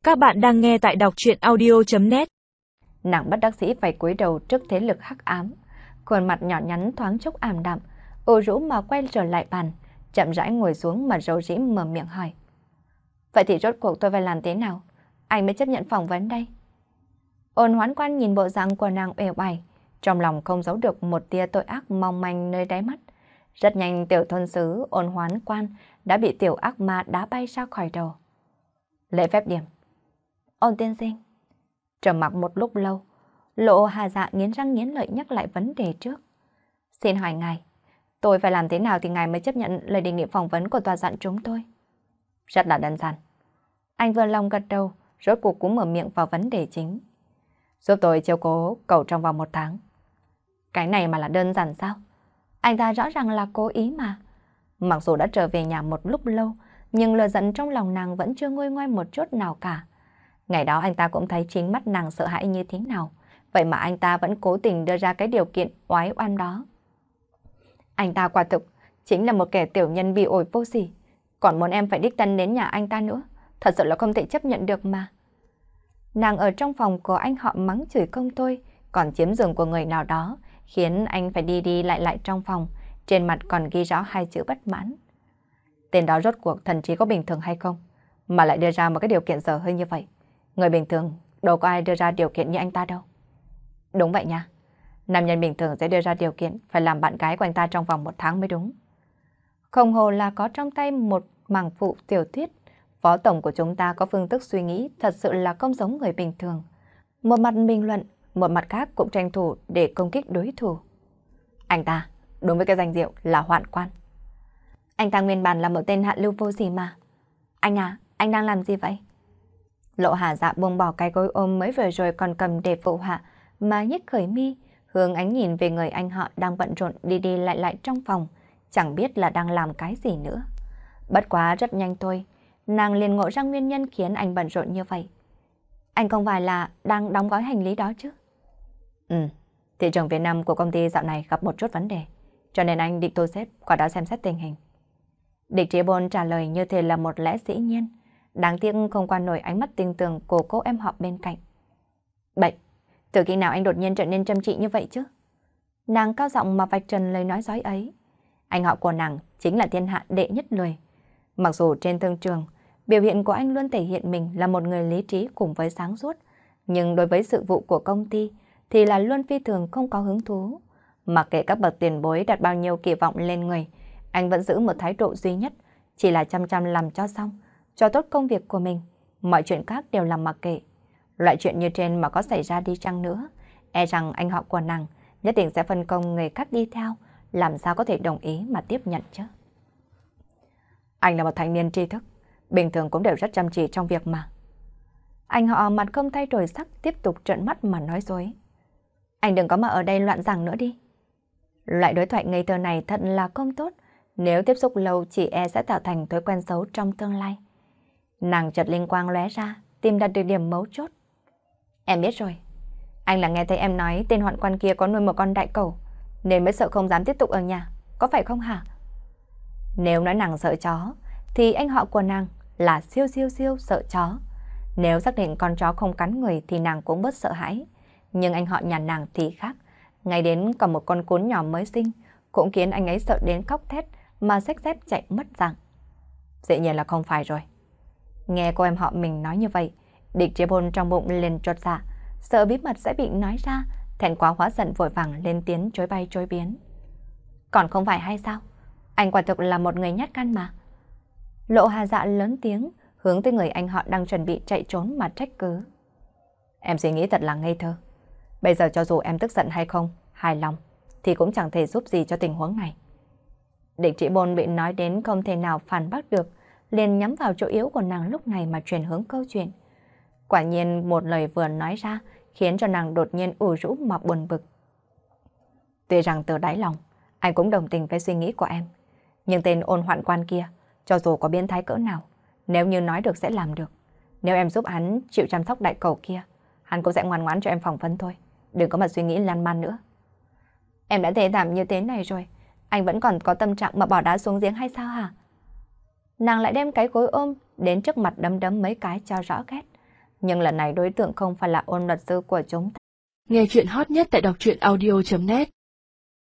Các bạn đang nghe tại đọc truyện audio.net. Nàng bất đắc dĩ phải cúi đầu trước thế lực hắc ám, khuôn mặt nhỏ nhắn thoáng chốc ảm đạm, ủ rũ mà quay trở lại bàn, chậm rãi ngồi xuống mà rầu rĩ mở miệng hỏi. Vậy thì rốt cuộc tôi phải làm thế nào? Anh mới chấp nhận phỏng vấn đây. Ôn Hoán Quan nhìn bộ dạng của nàng uể oải, trong lòng không giấu được một tia tội ác mong manh nơi đáy mắt. Rất nhanh tiểu thôn sứ Ôn Hoán Quan đã bị tiểu ác ma đá bay ra khỏi đầu. Lễ phép điểm. Ôn tiên sinh. Trầm mặc một lúc lâu, Lộ Hà Dạ nghiến răng nghiến lợi nhắc lại vấn đề trước. Xin hỏi ngài, tôi phải làm thế nào thì ngài mới chấp nhận lời đề nghị phỏng vấn của tòa soạn chúng tôi? Rất là đơn giản. Anh vừa lòng gật đầu, rốt cuộc cũng mở miệng vào vấn đề chính. Giúp tôi chiếu cố cậu trong vòng 1 tháng. Cái này mà là đơn giản sao? Anh ta rõ ràng là cố ý mà. Mặc dù đã trở về nhà một lúc lâu, nhưng lửa giận trong lòng nàng vẫn chưa nguôi ngoai một chút nào cả. Ngày đó anh ta cũng thấy chính mắt nàng sợ hãi như thế nào, vậy mà anh ta vẫn cố tình đưa ra cái điều kiện oái oăm đó. Anh ta quả thực chính là một kẻ tiểu nhân bị ổi vô sỉ, còn muốn em phải đích thân đến nhà anh ta nữa, thật sự là không thể chấp nhận được mà. Nàng ở trong phòng của anh họ mắng chửi công tôi, còn chiếm giường của người nào đó, khiến anh phải đi đi lại lại trong phòng, trên mặt còn ghi rõ 2 chữ bất mãn. Tên đó rốt cuộc thần trí có bình thường hay không, mà lại đưa ra một cái điều kiện dở hơi như vậy. Người bình thường đâu có ai đưa ra điều kiện như anh ta đâu. Đúng vậy nha. Nam nhân bình thường sẽ đưa ra điều kiện phải làm bạn gái của anh ta trong vòng 1 tháng mới đúng. Không hồ là có trong tay một mảng phụ tiểu thuyết. Phó tổng của chúng ta có phương thức suy nghĩ thật sự là không giống người bình thường. Một mặt bình luận, một mặt khác cũng tranh thủ để công kích đối thủ. Anh ta, đúng với cái danh hiệu là Hoạn Quan. Anh ta nguyên bản là một tên hạ lưu vô gì mà. Anh à, anh đang làm gì vậy? Lộ Hà Dạ buông bỏ cái gối ôm mới vừa rồi còn cầm để phụ họa, mà nhếch khởi mi, hướng ánh nhìn về người anh họ đang bận rộn đi đi lại lại trong phòng, chẳng biết là đang làm cái gì nữa. Bất quá rất nhanh thôi, nàng liền ngộ ra nguyên nhân khiến anh bận rộn như vậy. Anh không phải là đang đóng gói hành lý đó chứ? Thị trường Việt Nam của công ty dạo này gặp một chút vấn đề, cho nên anh định thu xếp qua đó xem xét tình hình. Địch Trí Bôn trả lời như thế là một lẽ dĩ nhiên, đáng tiếc không qua nổi ánh mắt tinh tường của cô em họ bên cạnh. Bệnh, từ khi nào anh đột nhiên trở nên chăm chỉ như vậy chứ? Nàng cao giọng mà vạch trần lời nói dối ấy. Anh họ của nàng chính là thiên hạ đệ nhất lười. Mặc dù trên thương trường, biểu hiện của anh luôn thể hiện mình là một người lý trí cùng với sáng suốt, nhưng đối với sự vụ của công ty thì là luôn phi thường không có hứng thú. Mặc kệ các bậc tiền bối đặt bao nhiêu kỳ vọng lên người, anh vẫn giữ một thái độ duy nhất, chỉ là chăm chăm làm cho xong, cho tốt công việc của mình, mọi chuyện khác đều làm mặc kệ. Loại chuyện như trên mà có xảy ra đi chăng nữa, e rằng anh họ của nàng nhất định sẽ phân công người khác đi theo, làm sao có thể đồng ý mà tiếp nhận chứ. Anh là một thanh niên tri thức, bình thường cũng đều rất chăm chỉ trong việc mà. Anh họ mặt không thay đổi sắc tiếp tục trợn mắt mà nói dối. Anh đừng có mà ở đây loạn giảng nữa đi. Loại đối thoại ngây thơ này thật là không tốt, nếu tiếp xúc lâu chỉ e sẽ tạo thành thói quen xấu trong tương lai. Nàng chợt linh quang lóe ra, tìm đặt được điểm mấu chốt. Em biết rồi. Anh là nghe thấy em nói tên Hoạn Quan kia có nuôi một con đại cẩu, nên mới sợ không dám tiếp tục ở nhà, có phải không hả? Nếu nói nàng sợ chó, thì anh họ của nàng là siêu siêu siêu sợ chó. Nếu xác định con chó không cắn người thì nàng cũng bớt sợ hãi. Nhưng anh họ nhà nàng thì khác. Ngay đến còn một con cún nhỏ mới sinh, cũng khiến anh ấy sợ đến khóc thét mà xách dép chạy mất dạng. Dĩ nhiên là không phải rồi. Nghe cô em họ mình nói như vậy, Địch Trí Bôn trong bụng liền chột dạ, sợ bí mật sẽ bị nói ra, thẹn quá hóa giận vội vàng lên tiếng chối bay chối biến. Còn không phải hay sao? Anh quả thực là một người nhát gan mà. Lộ Hà Dạ lớn tiếng, hướng tới người anh họ đang chuẩn bị chạy trốn mà trách cứ. Em suy nghĩ thật là ngây thơ. Bây giờ cho dù em tức giận hay không, hài lòng, thì cũng chẳng thể giúp gì cho tình huống này. Địch Trị Bôn bị nói đến không thể nào phản bác được, liền nhắm vào chỗ yếu của nàng lúc này mà chuyển hướng câu chuyện. Quả nhiên một lời vừa nói ra khiến cho nàng đột nhiên ủ rũ mà buồn bực. Tuy rằng từ đáy lòng, anh cũng đồng tình với suy nghĩ của em, nhưng tên Ôn Hoạn Quan kia, cho dù có biến thái cỡ nào, nếu như nói được sẽ làm được. Nếu em giúp hắn chịu chăm sóc đại cẩu kia, hắn cũng sẽ ngoan ngoãn cho em phỏng vấn thôi. Đừng có mà suy nghĩ lan man nữa. Em đã thề thảm như thế này rồi, anh vẫn còn có tâm trạng mà bỏ đá xuống giếng hay sao hả? Nàng lại đem cái gối ôm đến trước mặt đấm đấm mấy cái cho rõ ghét. Nhưng lần này đối tượng không phải là Ôn luật sư của chúng ta. Nghe chuyện hot nhất tại đọc truyện audio.net